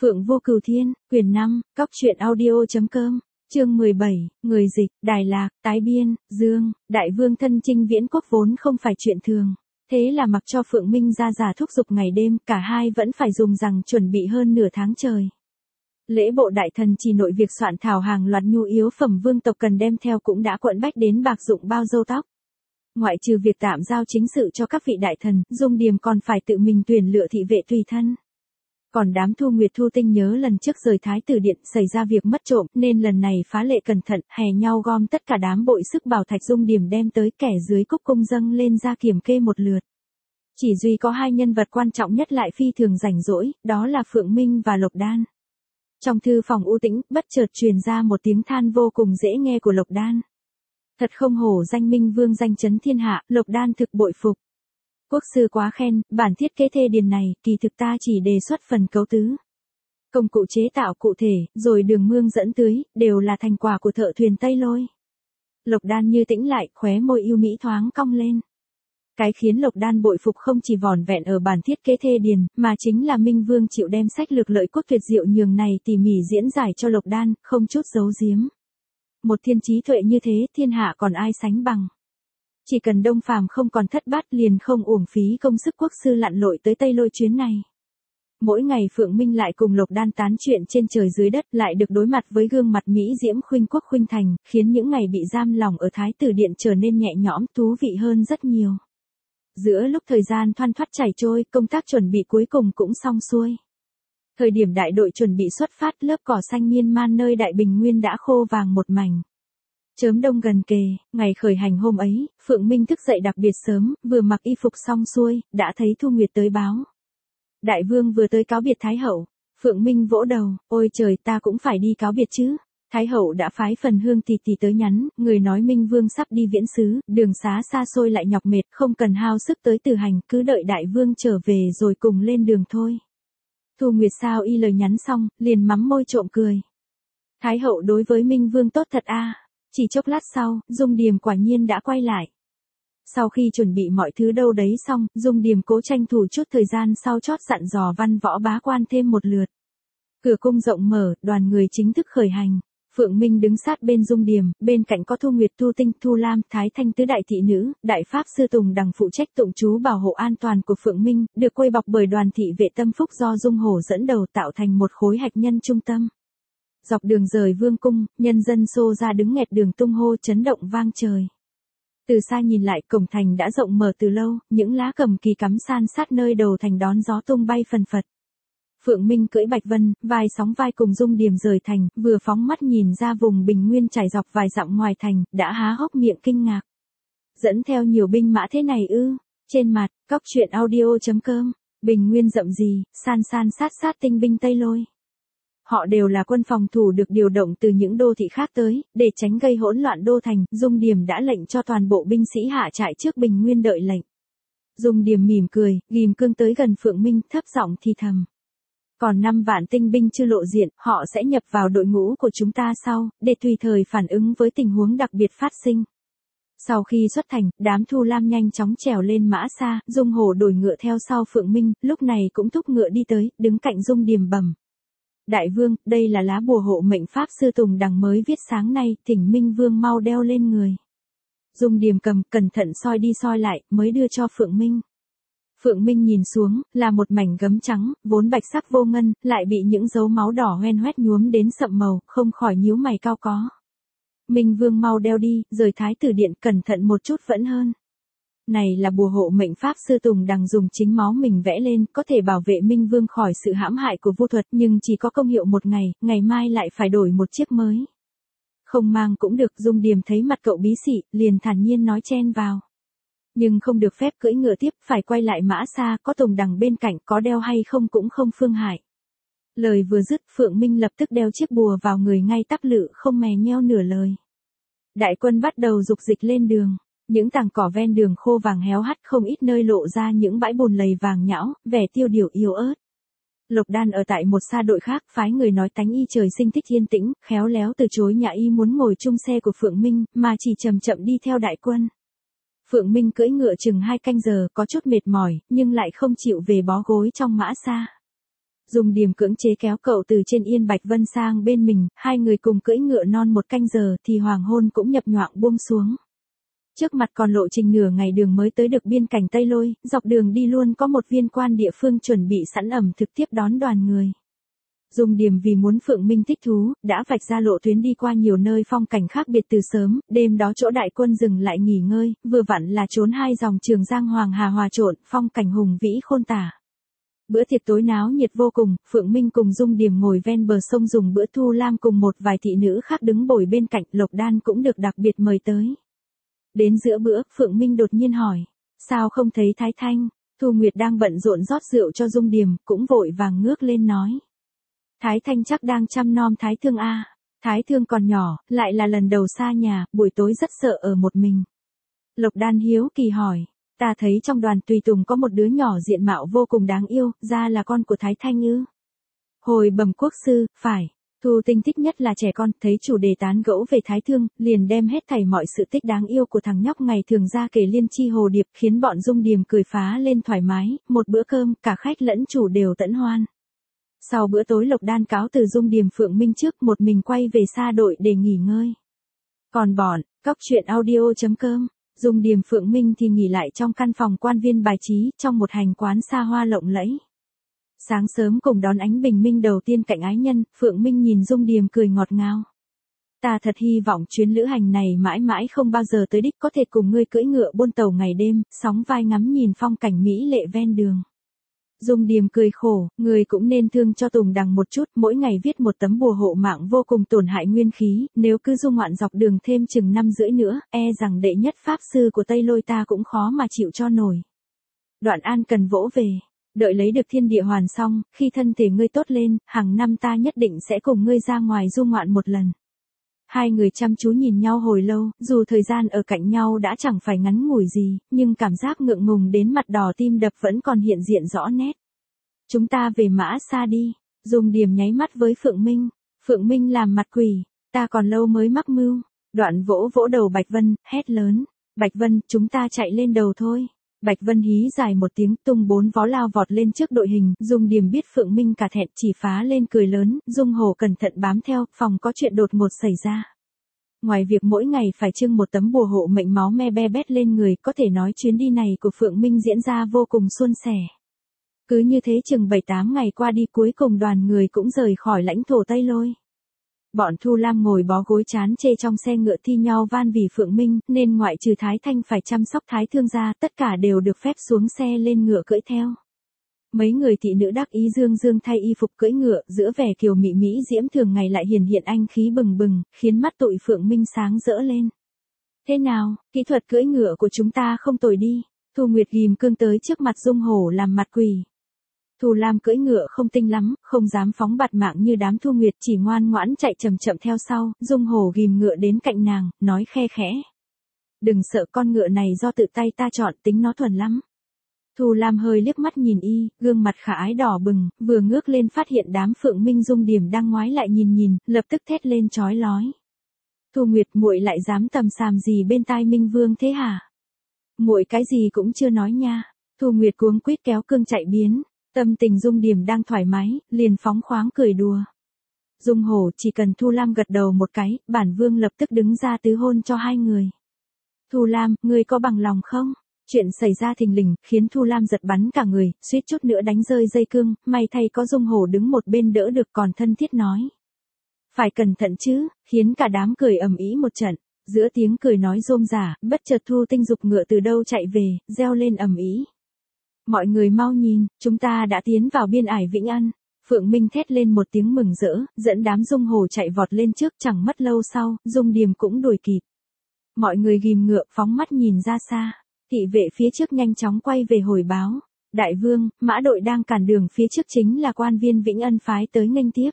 Phượng Vô Cửu Thiên, quyển 5, Cóc truyện audio.com, chương 17, người dịch, Đài Lạc, tái biên, Dương, Đại Vương thân chinh viễn quốc vốn không phải chuyện thường. Thế là mặc cho Phượng Minh ra giả thúc giục ngày đêm, cả hai vẫn phải dùng rằng chuẩn bị hơn nửa tháng trời. Lễ bộ đại thần chỉ nội việc soạn thảo hàng loạt nhu yếu phẩm vương tộc cần đem theo cũng đã quận bách đến bạc dụng bao râu tóc. Ngoại trừ việc tạm giao chính sự cho các vị đại thần, Dung Điềm còn phải tự mình tuyển lựa thị vệ tùy thân. Còn đám Thu Nguyệt Thu Tinh nhớ lần trước rời Thái Tử Điện xảy ra việc mất trộm nên lần này phá lệ cẩn thận, hè nhau gom tất cả đám bội sức bảo thạch Dung Điềm đem tới kẻ dưới cúc cung dâng lên ra kiểm kê một lượt. Chỉ duy có hai nhân vật quan trọng nhất lại phi thường rảnh rỗi, đó là Phượng Minh và Lộc Đan. Trong thư phòng u tĩnh, bất chợt truyền ra một tiếng than vô cùng dễ nghe của Lộc Đan. Thật không hổ danh Minh Vương danh chấn thiên hạ, Lộc Đan thực bội phục. Quốc sư quá khen, bản thiết kế thê điền này, kỳ thực ta chỉ đề xuất phần cấu tứ. Công cụ chế tạo cụ thể, rồi đường mương dẫn tưới, đều là thành quả của thợ thuyền Tây Lôi. Lộc Đan như tĩnh lại, khóe môi yêu mỹ thoáng cong lên. Cái khiến Lộc Đan bội phục không chỉ vỏn vẹn ở bản thiết kế thê điền, mà chính là Minh Vương chịu đem sách lược lợi quốc tuyệt diệu nhường này tỉ mỉ diễn giải cho Lộc Đan, không chút giấu giếm. Một thiên trí tuệ như thế, thiên hạ còn ai sánh bằng. Chỉ cần Đông Phàm không còn thất bát liền không uổng phí công sức quốc sư lặn lội tới Tây Lôi chuyến này. Mỗi ngày Phượng Minh lại cùng Lộc Đan tán chuyện trên trời dưới đất, lại được đối mặt với gương mặt Mỹ diễm khuynh quốc khuynh thành, khiến những ngày bị giam lòng ở Thái Tử Điện trở nên nhẹ nhõm, thú vị hơn rất nhiều. Giữa lúc thời gian thoăn thoắt chảy trôi, công tác chuẩn bị cuối cùng cũng xong xuôi. Thời điểm đại đội chuẩn bị xuất phát, lớp cỏ xanh miên man nơi Đại Bình Nguyên đã khô vàng một mảnh. Chớm đông gần kề, ngày khởi hành hôm ấy, Phượng Minh thức dậy đặc biệt sớm, vừa mặc y phục xong xuôi, đã thấy Thu Nguyệt tới báo. Đại Vương vừa tới cáo biệt Thái Hậu. Phượng Minh vỗ đầu, ôi trời, ta cũng phải đi cáo biệt chứ. Thái Hậu đã phái Phần Hương tỷ tỷ tới nhắn, người nói Minh Vương sắp đi viễn xứ, đường xá xa xôi lại nhọc mệt, không cần hao sức tới từ hành, cứ đợi Đại Vương trở về rồi cùng lên đường thôi. Thu Nguyệt sao y lời nhắn xong, liền mắm môi trộm cười. Thái Hậu đối với Minh Vương tốt thật a. Chỉ chốc lát sau, Dung Điềm quả nhiên đã quay lại. Sau khi chuẩn bị mọi thứ đâu đấy xong, Dung Điềm cố tranh thủ chút thời gian sau chót dặn dò Văn Võ bá quan thêm một lượt. Cửa cung rộng mở, đoàn người chính thức khởi hành. Phượng Minh đứng sát bên Dung Điềm, bên cạnh có Thu Nguyệt, Thu Tinh, Thu Lam, Thái Thanh tứ đại thị nữ, đại pháp sư Tùng Đằng phụ trách tụng chú bảo hộ an toàn của Phượng Minh, được quây bọc bởi đoàn thị vệ tâm phúc do Dung Hổ dẫn đầu tạo thành một khối hạch nhân trung tâm. Dọc đường rời vương cung, nhân dân xô ra đứng nghẹt đường tung hô chấn động vang trời. Từ xa nhìn lại, cổng thành đã rộng mở từ lâu, những lá cầm kỳ cắm san sát nơi đầu thành đón gió tung bay phần phật. Phượng Minh cưỡi Bạch Vân, vai sóng vai cùng Dung Điềm rời thành, vừa phóng mắt nhìn ra vùng bình nguyên trải dọc vài dặm ngoài thành, đã há hốc miệng kinh ngạc. Dẫn theo nhiều binh mã thế này ư? Trên mặt, Cóc truyện audio.com, bình nguyên rậm gì, san san sát sát tinh binh Tây Lôi. Họ đều là quân phòng thủ được điều động từ những đô thị khác tới, để tránh gây hỗn loạn đô thành, Dung Điềm đã lệnh cho toàn bộ binh sĩ hạ trại trước bình nguyên đợi lệnh. Dung Điềm mỉm cười, ghim cương tới gần Phượng Minh, thấp giọng thì thầm. Còn 5 vạn tinh binh chưa lộ diện, họ sẽ nhập vào đội ngũ của chúng ta sau, để tùy thời phản ứng với tình huống đặc biệt phát sinh. Sau khi xuất thành, đám Thu Lam nhanh chóng trèo lên mã xa, Dung Hổ đổi ngựa theo sau Phượng Minh, lúc này cũng thúc ngựa đi tới, đứng cạnh Dung Điềm bẩm. Đại Vương, đây là lá bùa hộ mệnh pháp sư Tùng Đằng mới viết sáng nay, thỉnh Minh Vương mau đeo lên người. Dung Điềm cầm, cẩn thận soi đi soi lại, mới đưa cho Phượng Minh. Phượng Minh nhìn xuống, là một mảnh gấm trắng, vốn bạch sắc vô ngân, lại bị những dấu máu đỏ hoen hoét nhuốm đến sậm màu, không khỏi nhíu mày cau có. Minh Vương mau đeo đi, rời Thái Tử Điện cẩn thận một chút vẫn hơn. Này là bùa hộ mệnh pháp sư Tùng Đằng dùng chính máu mình vẽ lên, có thể bảo vệ Minh Vương khỏi sự hãm hại của vô thuật, nhưng chỉ có công hiệu một ngày, ngày mai lại phải đổi một chiếc mới. Không mang cũng được. Dung Điềm thấy mặt cậu bí xị, liền thản nhiên nói chen vào. Nhưng không được phép cưỡi ngựa tiếp, phải quay lại mã xa, có Tùng Đằng bên cạnh, có đeo hay không cũng không phương hại. Lời vừa dứt, Phượng Minh lập tức đeo chiếc bùa vào người ngay tắp lự, không mè nheo nửa lời. Đại quân bắt đầu dục dịch lên đường. Những tảng cỏ ven đường khô vàng héo hắt, không ít nơi lộ ra những bãi bùn lầy vàng nhão, vẻ tiêu điều yếu ớt. Lộc Đan ở tại một xa đội khác, phái người nói tánh y trời sinh thích yên tĩnh, khéo léo từ chối nhà y muốn ngồi chung xe của Phượng Minh, mà chỉ chậm chậm đi theo đại quân. Phượng Minh cưỡi ngựa chừng 2 canh giờ, có chút mệt mỏi, nhưng lại không chịu về bó gối trong mã xa. Dung Điềm cưỡng chế kéo cậu từ trên Yên Bạch Vân sang bên mình, hai người cùng cưỡi ngựa non một canh giờ thì hoàng hôn cũng nhập nhoạng buông xuống. Trước mặt còn lộ trình nửa ngày đường mới tới được biên cảnh Tây Lôi, dọc đường đi luôn có một viên quan địa phương chuẩn bị sẵn ẩm thực tiếp đón đoàn người. Dung Điềm vì muốn Phượng Minh thích thú, đã vạch ra lộ tuyến đi qua nhiều nơi phong cảnh khác biệt từ sớm, đêm đó chỗ đại quân dừng lại nghỉ ngơi, vừa vặn là trốn hai dòng Trường Giang Hoàng Hà hòa trộn, phong cảnh hùng vĩ khôn tả. Bữa tiệc tối náo nhiệt vô cùng, Phượng Minh cùng Dung Điềm ngồi ven bờ sông dùng bữa, Thu Lam cùng một vài thị nữ khác đứng bồi bên cạnh, Lộc Đan cũng được đặc biệt mời tới. Đến giữa bữa, Phượng Minh đột nhiên hỏi, sao không thấy Thái Thanh? Thu Nguyệt đang bận rộn rót rượu cho Dung Điềm, cũng vội vàng ngước lên nói. Thái Thanh chắc đang chăm nom Thái Thương a. Thái Thương còn nhỏ, lại là lần đầu xa nhà, buổi tối rất sợ ở một mình. Lộc Đan hiếu kỳ hỏi, ta thấy trong đoàn tùy tùng có một đứa nhỏ diện mạo vô cùng đáng yêu, ra là con của Thái Thanh ư? Hồi bẩm quốc sư, phải. Thu Tinh thích nhất là trẻ con, thấy chủ đề tán gẫu về Thái Thương, liền đem hết thảy mọi sự tích đáng yêu của thằng nhóc ngày thường ra kể liên chi hồ điệp, khiến bọn Dung Điềm cười phá lên thoải mái, một bữa cơm, cả khách lẫn chủ đều tận hoan. Sau bữa tối Lộc Đan cáo từ Dung Điềm Phượng Minh trước, một mình quay về xa đội để nghỉ ngơi. Còn bọn, cóc truyện audio.com, Dung Điềm Phượng Minh thì nghỉ lại trong căn phòng quan viên bài trí, trong một hành quán xa hoa lộng lẫy. Sáng sớm cùng đón ánh bình minh đầu tiên cạnh ái nhân, Phượng Minh nhìn Dung Điềm cười ngọt ngào. Ta thật hy vọng chuyến lữ hành này mãi mãi không bao giờ tới đích, có thể cùng ngươi cưỡi ngựa buôn tàu ngày đêm, sóng vai ngắm nhìn phong cảnh mỹ lệ ven đường. Dung Điềm cười khổ, người cũng nên thương cho Tùng Đằng một chút, mỗi ngày viết một tấm bùa hộ mạng vô cùng tổn hại nguyên khí, nếu cứ du ngoạn dọc đường thêm chừng 5 rưỡi nữa, e rằng đệ nhất pháp sư của Tây Lôi ta cũng khó mà chịu cho nổi. Đoạn An cần vỗ về, đợi lấy được thiên địa hoàn xong, khi thân thể ngươi tốt lên, hàng năm ta nhất định sẽ cùng ngươi ra ngoài du ngoạn một lần. Hai người chăm chú nhìn nhau hồi lâu, dù thời gian ở cạnh nhau đã chẳng phải ngắn ngủi gì, nhưng cảm giác ngượng ngùng đến mặt đỏ tim đập vẫn còn hiện diện rõ nét. Chúng ta về Mã Sa đi. Dung Điềm nháy mắt với Phượng Minh. Phượng Minh làm mặt quỷ, ta còn lâu mới mắc mưu. Đoạn vỗ vỗ đầu Bạch Vân, hét lớn. Bạch Vân, chúng ta chạy lên đầu thôi. Bạch Vân hí dài một tiếng, tung 4 vó lao vọt lên trước đội hình, Dung Điềm biết Phượng Minh cả thẹn, chỉ phá lên cười lớn, Dung Hổ cẩn thận bám theo, phòng có chuyện đột ngột xảy ra. Ngoài việc mỗi ngày phải trưng một tấm bùa hộ mệnh máu me be bét lên người, có thể nói chuyến đi này của Phượng Minh diễn ra vô cùng suôn sẻ. Cứ như thế chừng 7-8 ngày qua đi, cuối cùng đoàn người cũng rời khỏi lãnh thổ Tây Lôi. Bọn Thu Lam ngồi bó gối chán chê trong xe ngựa thi nhau van vì Phượng Minh, nên ngoại trừ Thái Thanh phải chăm sóc Thái Thương ra, tất cả đều được phép xuống xe lên ngựa cưỡi theo. Mấy người thị nữ đắc ý dương dương thay y phục cưỡi ngựa, giữa vẻ kiều mị mỹ diễm thường ngày lại hiển hiện anh khí bừng bừng, khiến mắt tụi Phượng Minh sáng rỡ lên. Thế nào, kỹ thuật cưỡi ngựa của chúng ta không tồi đi. Thu Nguyệt ghim cương tới trước mặt Dung Hổ làm mặt quỷ. Thu Lam cưỡi ngựa không tinh lắm, không dám phóng bạt mạng như đám Thu Nguyệt, chỉ ngoan ngoãn chạy chậm chậm theo sau. Dung Hổ ghim ngựa đến cạnh nàng, nói khe khẽ. Đừng sợ, con ngựa này do tự tay ta chọn, tính nó thuần lắm. Thu Lam hơi liếc mắt nhìn y, gương mặt khả ái đỏ bừng, vừa ngước lên phát hiện đám Phượng Minh Dung Điềm đang ngoái lại nhìn, lập tức thét lên chói lói. Thu Nguyệt, muội lại dám tầm xàm gì bên tai Minh Vương thế hả? Muội cái gì cũng chưa nói nha. Thu Nguyệt cuống quýt kéo cương chạy biến. Tâm tình Dung Điềm đang thoải mái, liền phóng khoáng cười đùa. Dung Hổ chỉ cần Thu Lam gật đầu một cái, bản vương lập tức đứng ra tứ hôn cho hai người. Thu Lam, ngươi có bằng lòng không? Chuyện xảy ra thình lình, khiến Thu Lam giật bắn cả người, suýt chút nữa đánh rơi dây cương, may thay có Dung Hổ đứng một bên đỡ được, còn thân thiết nói. Phải cẩn thận chứ, khiến cả đám cười ầm ĩ một trận. Giữa tiếng cười nói rôm rả, bất chợt Thu Tinh giục ngựa từ đâu chạy về, reo lên ầm ĩ. Mọi người mau nhìn, chúng ta đã tiến vào biên ải Vĩnh An. Phượng Minh thét lên một tiếng mừng rỡ, dẫn đám Dung Hổ chạy vọt lên trước, chẳng mất lâu sau, Dung Điềm cũng đuổi kịp. Mọi người ghim ngựa phóng mắt nhìn ra xa, thị vệ phía trước nhanh chóng quay về hồi báo. Đại vương, mã đội đang cản đường phía trước chính là quan viên Vĩnh Ân phái tới nghênh tiếp.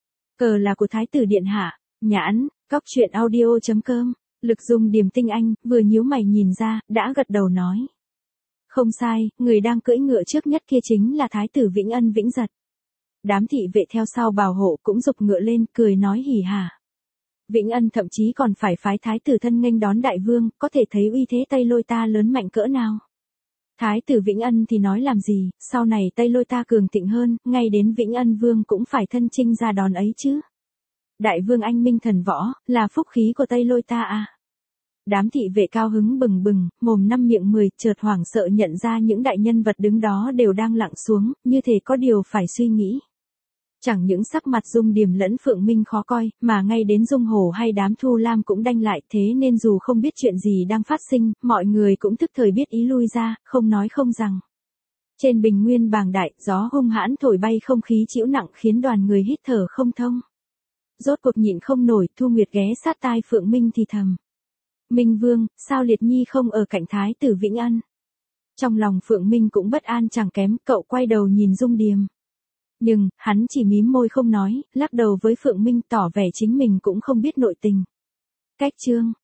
Cờ là của Thái tử Điện Hạ, nhãn, cóc truyện audio.com, Lực Dung Điềm tinh anh, vừa nhíu mày nhìn ra, đã gật đầu nói. Không sai, người đang cưỡi ngựa trước nhất kia chính là Thái tử Vĩnh Ân Vĩnh Giật. Đám thị vệ theo sau bảo hộ cũng giục ngựa lên, cười nói hỉ hả. Vĩnh Ân thậm chí còn phải phái Thái tử thân nghênh đón đại vương, có thể thấy uy thế Tây Lôi ta lớn mạnh cỡ nào. Thái tử Vĩnh Ân thì nói làm gì, sau này Tây Lôi ta cường thịnh hơn, ngay đến Vĩnh Ân Vương cũng phải thân chinh ra đón ấy chứ. Đại vương anh minh thần võ, là phúc khí của Tây Lôi ta à. Đám thị vệ cao hứng bừng bừng, mồm năm miệng 10, chợt hoảng sợ nhận ra những đại nhân vật đứng đó đều đang lặng xuống, như thể có điều phải suy nghĩ. Chẳng những sắc mặt Dung Điềm lẫn Phượng Minh khó coi, mà ngay đến Dung Hổ hay đám Thu Lam cũng đanh lại, thế nên dù không biết chuyện gì đang phát sinh, mọi người cũng tức thời biết ý lui ra, không nói không rằng. Trên bình nguyên bàng đại, gió hung hãn thổi bay không khí trĩu nặng khiến đoàn người hít thở không thông. Rốt cuộc nhịn không nổi, Thu Nguyệt ghé sát tai Phượng Minh thì thầm. Minh Vương, sao Liệt Nhi không ở cạnh Thái tử Vĩnh Ân? Trong lòng Phượng Minh cũng bất an chẳng kém, cậu quay đầu nhìn Dung Điềm. Nhưng, hắn chỉ mím môi không nói, lắc đầu với Phượng Minh tỏ vẻ chính mình cũng không biết nội tình. Cách chương